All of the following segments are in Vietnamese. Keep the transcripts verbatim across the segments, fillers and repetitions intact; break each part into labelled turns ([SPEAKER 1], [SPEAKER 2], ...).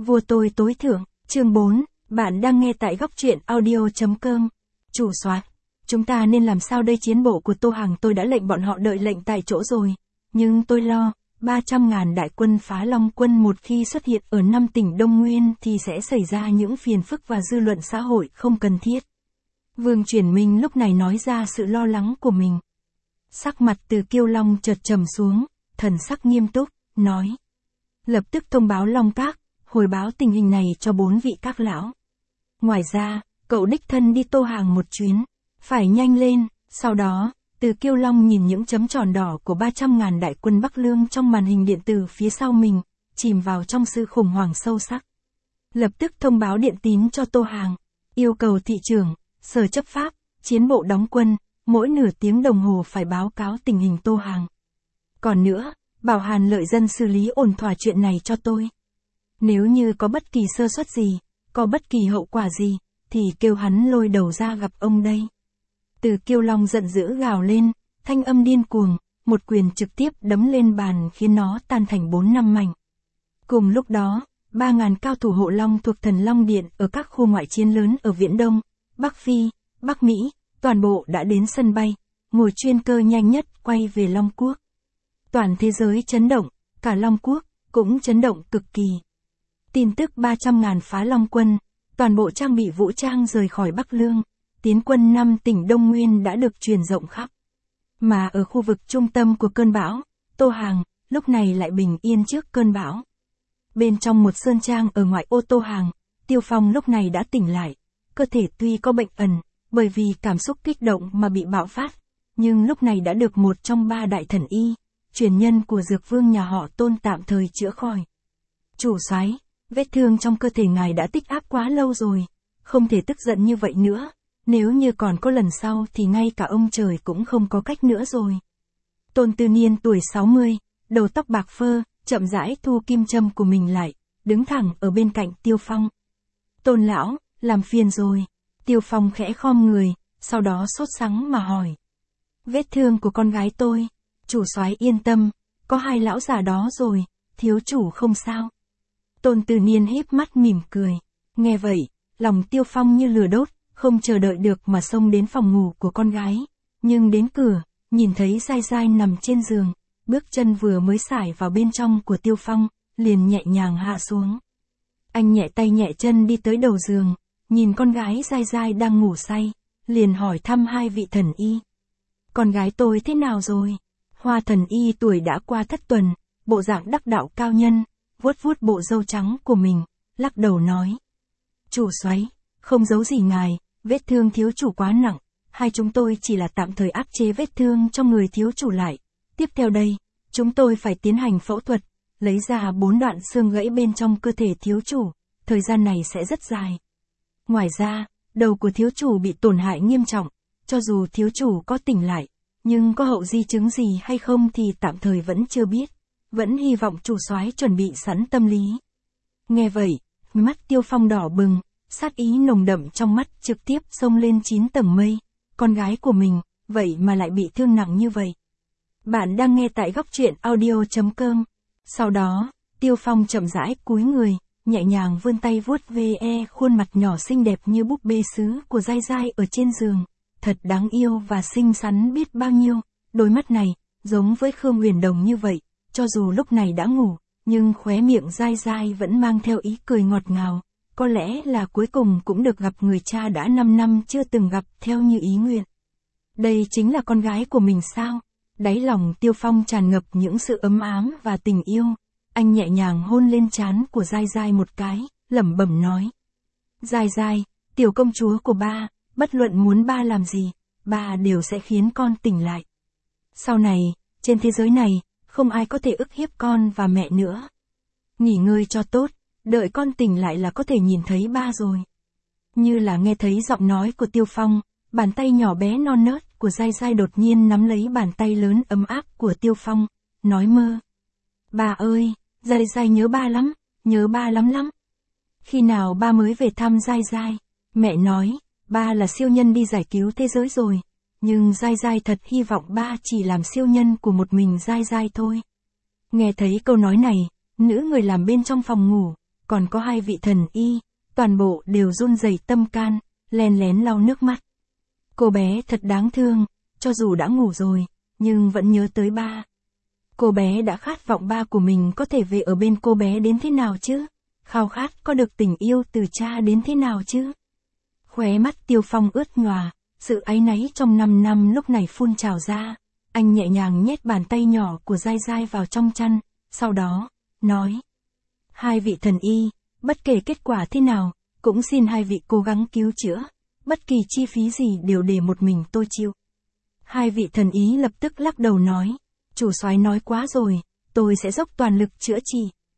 [SPEAKER 1] Vua tôi tối thượng, chương bốn, bạn đang nghe tại góc truyện audio chấm com. Chủ soái, chúng ta nên làm sao đây? Chiến bộ của Tô Hằng tôi đã lệnh bọn họ đợi lệnh tại chỗ rồi. Nhưng tôi lo, ba trăm ngàn đại quân phá Long quân một khi xuất hiện ở năm tỉnh Đông Nguyên thì sẽ xảy ra những phiền phức và dư luận xã hội không cần thiết. Vương Chuyển Minh lúc này nói ra sự lo lắng của mình. Sắc mặt Từ Kiêu Long chợt trầm xuống, thần sắc nghiêm túc, nói. Lập tức thông báo Long Các, hồi báo tình hình này cho bốn vị các lão. Ngoài ra, cậu đích thân đi Tô Hàng một chuyến, phải nhanh lên. Sau đó, Từ Kiêu Long nhìn những chấm tròn đỏ của ba trăm ngàn đại quân Bắc Lương trong màn hình điện tử phía sau mình, chìm vào trong sự khủng hoảng sâu sắc. Lập tức thông báo điện tín cho Tô Hàng, yêu cầu thị trưởng, sở chấp pháp, chiến bộ đóng quân, mỗi nửa tiếng đồng hồ phải báo cáo tình hình Tô Hàng. Còn nữa, bảo Hàn Lợi Dân xử lý ổn thỏa chuyện này cho tôi. Nếu như có bất kỳ sơ suất gì, có bất kỳ hậu quả gì, thì kêu hắn lôi đầu ra gặp ông đây. Từ Kiêu Long giận dữ gào lên, thanh âm điên cuồng, một quyền trực tiếp đấm lên bàn khiến nó tan thành bốn năm mảnh. Cùng lúc đó, ba ngàn cao thủ hộ Long thuộc Thần Long Điện ở các khu ngoại chiến lớn ở Viễn Đông, Bắc Phi, Bắc Mỹ, toàn bộ đã đến sân bay, ngồi chuyên cơ nhanh nhất quay về Long Quốc. Toàn thế giới chấn động, cả Long Quốc cũng chấn động cực kỳ. Tin tức ba trăm ngàn phá Long quân, toàn bộ trang bị vũ trang rời khỏi Bắc Lương, tiến quân năm tỉnh Đông Nguyên đã được truyền rộng khắp. Mà ở khu vực trung tâm của cơn bão, Tô Hàng, lúc này lại bình yên trước cơn bão. Bên trong một sơn trang ở ngoại ô Tô Hàng, Tiêu Phong lúc này đã tỉnh lại. Cơ thể tuy có bệnh ẩn, bởi vì cảm xúc kích động mà bị bạo phát, nhưng lúc này đã được một trong ba đại thần y, truyền nhân của Dược Vương nhà họ Tôn tạm thời chữa khỏi. Chủ soái, vết thương trong cơ thể ngài đã tích áp quá lâu rồi, không thể tức giận như vậy nữa, nếu như còn có lần sau thì ngay cả ông trời cũng không có cách nữa rồi. Tôn Tư Niên tuổi sáu mươi, đầu tóc bạc phơ, chậm rãi thu kim châm của mình lại, đứng thẳng ở bên cạnh Tiêu Phong. Tôn lão, làm phiền rồi. Tiêu Phong khẽ khom người, sau đó sốt sắng mà hỏi. Vết thương của con gái tôi, chủ soái yên tâm, có hai lão già đó rồi, thiếu chủ không sao. Tôn Tư Niên híp mắt mỉm cười. Nghe vậy, lòng Tiêu Phong như lửa đốt, không chờ đợi được mà xông đến phòng ngủ của con gái. Nhưng đến cửa, nhìn thấy Giai Giai nằm trên giường, bước chân vừa mới xải vào bên trong của Tiêu Phong, liền nhẹ nhàng hạ xuống. Anh nhẹ tay nhẹ chân đi tới đầu giường, nhìn con gái Giai Giai đang ngủ say, liền hỏi thăm hai vị thần y. Con gái tôi thế nào rồi? Hoa thần y tuổi đã qua thất tuần, bộ dạng đắc đạo cao nhân, vuốt vuốt bộ râu trắng của mình, lắc đầu nói. Chủ soái, không giấu gì ngài, vết thương thiếu chủ quá nặng, hai chúng tôi chỉ là tạm thời áp chế vết thương trong người thiếu chủ lại. Tiếp theo đây, chúng tôi phải tiến hành phẫu thuật, lấy ra bốn đoạn xương gãy bên trong cơ thể thiếu chủ, thời gian này sẽ rất dài. Ngoài ra, đầu của thiếu chủ bị tổn hại nghiêm trọng, cho dù thiếu chủ có tỉnh lại, nhưng có hậu di chứng gì hay không thì tạm thời vẫn chưa biết, vẫn hy vọng chủ soái chuẩn bị sẵn tâm lý. Nghe vậy, mắt Tiêu Phong đỏ bừng, sát ý nồng đậm trong mắt trực tiếp xông lên chín tầng mây, con gái của mình, vậy mà lại bị thương nặng như vậy. Bạn đang nghe tại góc truyện audio chấm com. Sau đó, Tiêu Phong chậm rãi cúi người, nhẹ nhàng vươn tay vuốt ve khuôn mặt nhỏ xinh đẹp như búp bê sứ của Giai Giai ở trên giường, thật đáng yêu và xinh xắn biết bao nhiêu. Đôi mắt này, giống với Khương Huyền Đồng như vậy, cho dù lúc này đã ngủ, nhưng khóe miệng Giai Giai vẫn mang theo ý cười ngọt ngào, có lẽ là cuối cùng cũng được gặp người cha đã năm năm chưa từng gặp theo như ý nguyện. Đây chính là con gái của mình sao? Đáy lòng Tiêu Phong tràn ngập những sự ấm ám và tình yêu, anh nhẹ nhàng hôn lên trán của Giai Giai một cái, lẩm bẩm nói. Giai Giai, tiểu công chúa của ba, bất luận muốn ba làm gì, ba đều sẽ khiến con tỉnh lại. Sau này, trên thế giới này, không ai có thể ức hiếp con và mẹ nữa. Nghỉ ngơi cho tốt, đợi con tỉnh lại là có thể nhìn thấy ba rồi. Như là nghe thấy giọng nói của Tiêu Phong, bàn tay nhỏ bé non nớt của Giai Giai đột nhiên nắm lấy bàn tay lớn ấm áp của Tiêu Phong, nói mơ. Ba ơi, Giai Giai nhớ ba lắm, nhớ ba lắm lắm. Khi nào ba mới về thăm Giai Giai? Mẹ nói, ba là siêu nhân đi giải cứu thế giới rồi, nhưng Giai Giai thật hy vọng ba chỉ làm siêu nhân của một mình Giai Giai thôi. Nghe thấy câu nói này, nữ người làm bên trong phòng ngủ, còn có hai vị thần y, toàn bộ đều run rẩy tâm can, len lén lau nước mắt. Cô bé thật đáng thương, cho dù đã ngủ rồi, nhưng vẫn nhớ tới ba. Cô bé đã khát vọng ba của mình có thể về ở bên cô bé đến thế nào chứ? Khao khát có được tình yêu từ cha đến thế nào chứ? Khóe mắt Tiêu Phong ướt nhòa, sự áy náy trong năm năm lúc này phun trào ra. Anh nhẹ nhàng nhét bàn tay nhỏ của Giai Giai vào trong chăn, sau đó, nói. Hai vị thần y, bất kể kết quả thế nào, cũng xin hai vị cố gắng cứu chữa, bất kỳ chi phí gì đều để một mình tôi chịu. Hai vị thần y lập tức lắc đầu nói, chủ soái nói quá rồi, tôi sẽ dốc toàn lực chữa trị.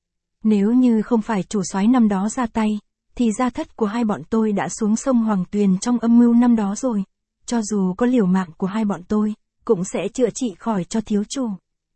[SPEAKER 1] Nếu như không phải chủ soái năm đó ra tay, thì gia thất của hai bọn tôi đã xuống sông Hoàng Tuyền trong âm mưu năm đó rồi, cho dù có liều mạng của hai bọn tôi, cũng sẽ chữa trị khỏi cho thiếu chủ.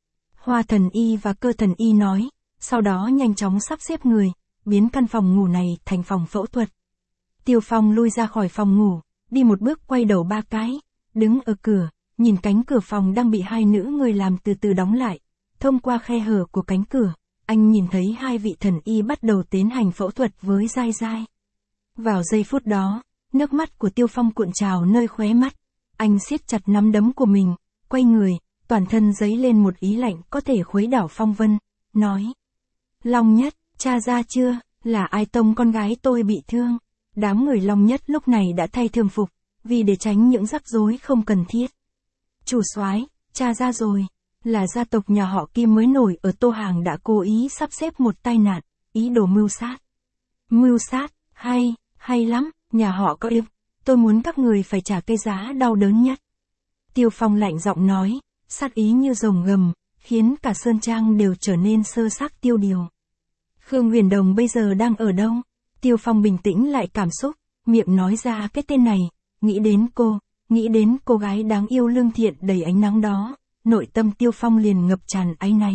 [SPEAKER 1] Hoa thần y và Cơ thần y nói, sau đó nhanh chóng sắp xếp người, biến căn phòng ngủ này thành phòng phẫu thuật. Tiêu Phong lui ra khỏi phòng ngủ, đi một bước quay đầu ba cái, đứng ở cửa, nhìn cánh cửa phòng đang bị hai nữ người làm từ từ đóng lại. Thông qua khe hở của cánh cửa, anh nhìn thấy hai vị thần y bắt đầu tiến hành phẫu thuật với Giai Giai. Vào giây phút đó, nước mắt của Tiêu Phong cuộn trào nơi khóe mắt. Anh siết chặt nắm đấm của mình, quay người, toàn thân dấy lên một ý lạnh có thể khuấy đảo phong vân, nói. Long Nhất, tra ra chưa, là ai tông con gái tôi bị thương? Đám người Long Nhất lúc này đã thay thường phục, vì để tránh những rắc rối không cần thiết. Chủ soái, tra ra rồi, là gia tộc nhà họ Kim mới nổi ở Tô Hàng đã cố ý sắp xếp một tai nạn, ý đồ mưu sát. Mưu sát, hay, hay lắm, nhà họ có yêu, tôi muốn các người phải trả cái giá đau đớn nhất. Tiêu Phong lạnh giọng nói, sát ý như rồng gầm, khiến cả Sơn Trang đều trở nên sơ xác tiêu điều. Khương Huyền Đồng bây giờ đang ở đâu? Tiêu Phong bình tĩnh lại cảm xúc, miệng nói ra cái tên này, nghĩ đến cô, nghĩ đến cô gái đáng yêu lương thiện đầy ánh nắng đó, nội tâm Tiêu Phong liền ngập tràn áy náy.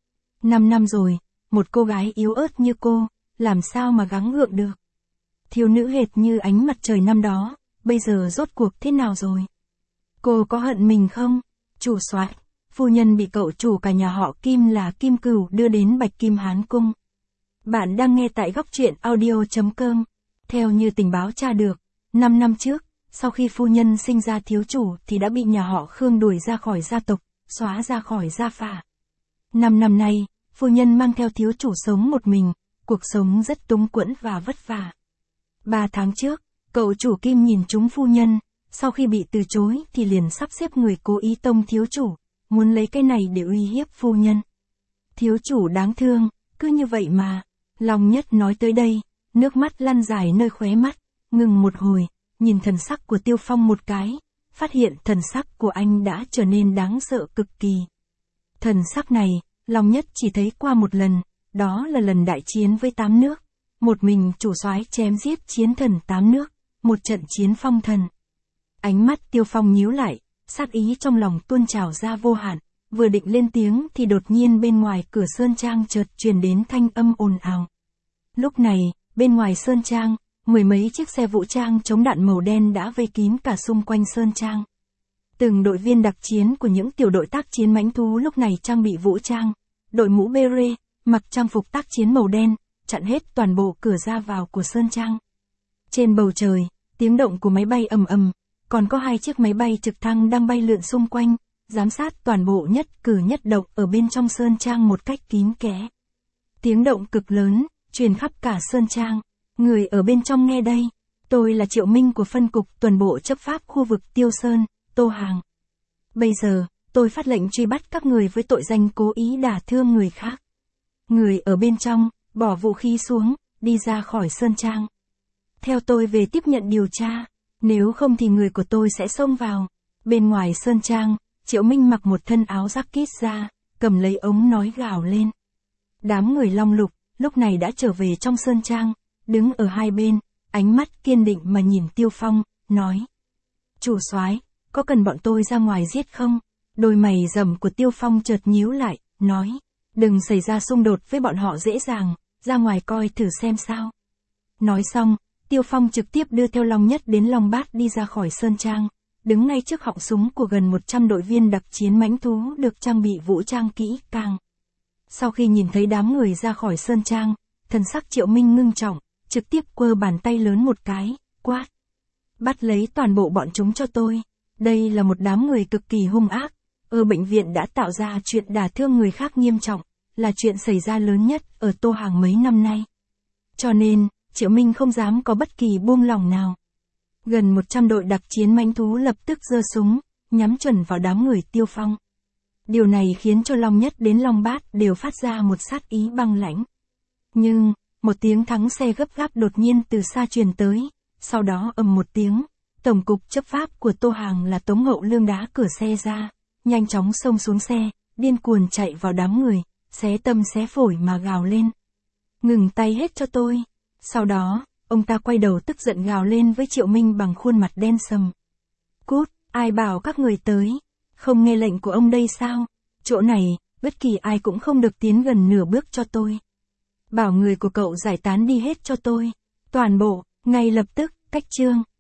[SPEAKER 1] Năm năm rồi, một cô gái yếu ớt như cô, làm sao mà gắng gượng được? Thiếu nữ hệt như ánh mặt trời năm đó, bây giờ rốt cuộc thế nào rồi? Cô có hận mình không? Chủ soái, phu nhân bị cậu chủ cả nhà họ Kim là Kim Cửu đưa đến Bạch Kim Hán Cung. Bạn đang nghe tại góc truyện audio chấm com. Theo như tình báo tra được, năm năm trước, sau khi phu nhân sinh ra thiếu chủ thì đã bị nhà họ Khương đuổi ra khỏi gia tộc, xóa ra khỏi gia phả. Năm năm nay, phu nhân mang theo thiếu chủ sống một mình, cuộc sống rất túng quẫn và vất vả. Ba tháng trước, cậu chủ Kim nhìn trúng phu nhân, sau khi bị từ chối thì liền sắp xếp người cố ý tông thiếu chủ, muốn lấy cái này để uy hiếp phu nhân. Thiếu chủ đáng thương, cứ như vậy mà. Long Nhất nói tới đây, nước mắt lăn dài nơi khóe mắt, ngừng một hồi, nhìn thần sắc của Tiêu Phong một cái, phát hiện thần sắc của anh đã trở nên đáng sợ cực kỳ. Thần sắc này, Long Nhất chỉ thấy qua một lần, đó là lần đại chiến với tám nước. Một mình chủ soái chém giết chiến thần tám nước, một trận chiến phong thần. Ánh mắt Tiêu Phong nhíu lại, sát ý trong lòng tuôn trào ra vô hạn, vừa định lên tiếng thì đột nhiên bên ngoài cửa Sơn Trang chợt truyền đến thanh âm ồn ào. Lúc này, bên ngoài Sơn Trang, mười mấy chiếc xe vũ trang chống đạn màu đen đã vây kín cả xung quanh Sơn Trang. Từng đội viên đặc chiến của những tiểu đội tác chiến mãnh thú lúc này trang bị vũ trang, đội mũ bê rê, mặc trang phục tác chiến màu đen, chặn hết toàn bộ cửa ra vào của Sơn Trang. Trên bầu trời, tiếng động của máy bay ầm ầm, còn có hai chiếc máy bay trực thăng đang bay lượn xung quanh, giám sát toàn bộ nhất cử nhất động ở bên trong Sơn Trang một cách kín kẽ. Tiếng động cực lớn, truyền khắp cả Sơn Trang. Người ở bên trong nghe đây, tôi là Triệu Minh của phân cục tuần bộ chấp pháp khu vực Tiêu Sơn, Tô Hàng. Bây giờ, tôi phát lệnh truy bắt các người với tội danh cố ý đả thương người khác. Người ở bên trong, bỏ vũ khí xuống, đi ra khỏi Sơn Trang. Theo tôi về tiếp nhận điều tra, nếu không thì người của tôi sẽ xông vào. Bên ngoài Sơn Trang, Triệu Minh mặc một thân áo jacket ra, cầm lấy ống nói gào lên. Đám người Long Lục, lúc này đã trở về trong Sơn Trang, đứng ở hai bên, ánh mắt kiên định mà nhìn Tiêu Phong, nói. Chủ soái, có cần bọn tôi ra ngoài giết không? Đôi mày rậm của Tiêu Phong chợt nhíu lại, nói. Đừng xảy ra xung đột với bọn họ dễ dàng, ra ngoài coi thử xem sao. Nói xong, Tiêu Phong trực tiếp đưa theo Long Nhất đến Long Bát đi ra khỏi Sơn Trang, đứng ngay trước họng súng của gần một trăm đội viên đặc chiến mãnh thú được trang bị vũ trang kỹ càng. Sau khi nhìn thấy đám người ra khỏi Sơn Trang, Thần sắc Triệu Minh ngưng trọng, trực tiếp quơ bàn tay lớn một cái, quát. Bắt lấy toàn bộ bọn chúng cho tôi. Đây là một đám người cực kỳ hung ác. Ở bệnh viện đã tạo ra chuyện đả thương người khác nghiêm trọng, là chuyện xảy ra lớn nhất ở Tô Hàng mấy năm nay. Cho nên, Triệu Minh không dám có bất kỳ buông lỏng nào. Gần một trăm đội đặc chiến mãnh thú lập tức giơ súng, nhắm chuẩn vào đám người Tiêu Phong. Điều này khiến cho Long Nhất đến Long Bát đều phát ra một sát ý băng lãnh. Nhưng, một tiếng thắng xe gấp gáp đột nhiên từ xa truyền tới, sau đó ầm một tiếng, tổng cục chấp pháp của Tô Hàng là Tống Hậu Lương đá cửa xe ra, nhanh chóng xông xuống xe, điên cuồng chạy vào đám người, xé tâm xé phổi mà gào lên. Ngừng tay hết cho tôi. Sau đó, ông ta quay đầu tức giận gào lên với Triệu Minh bằng khuôn mặt đen sầm. Cút, ai bảo các người tới? Không nghe lệnh của ông đây sao? Chỗ này, bất kỳ ai cũng không được tiến gần nửa bước cho tôi. Bảo người của cậu giải tán đi hết cho tôi. Toàn bộ, ngay lập tức, cách chương.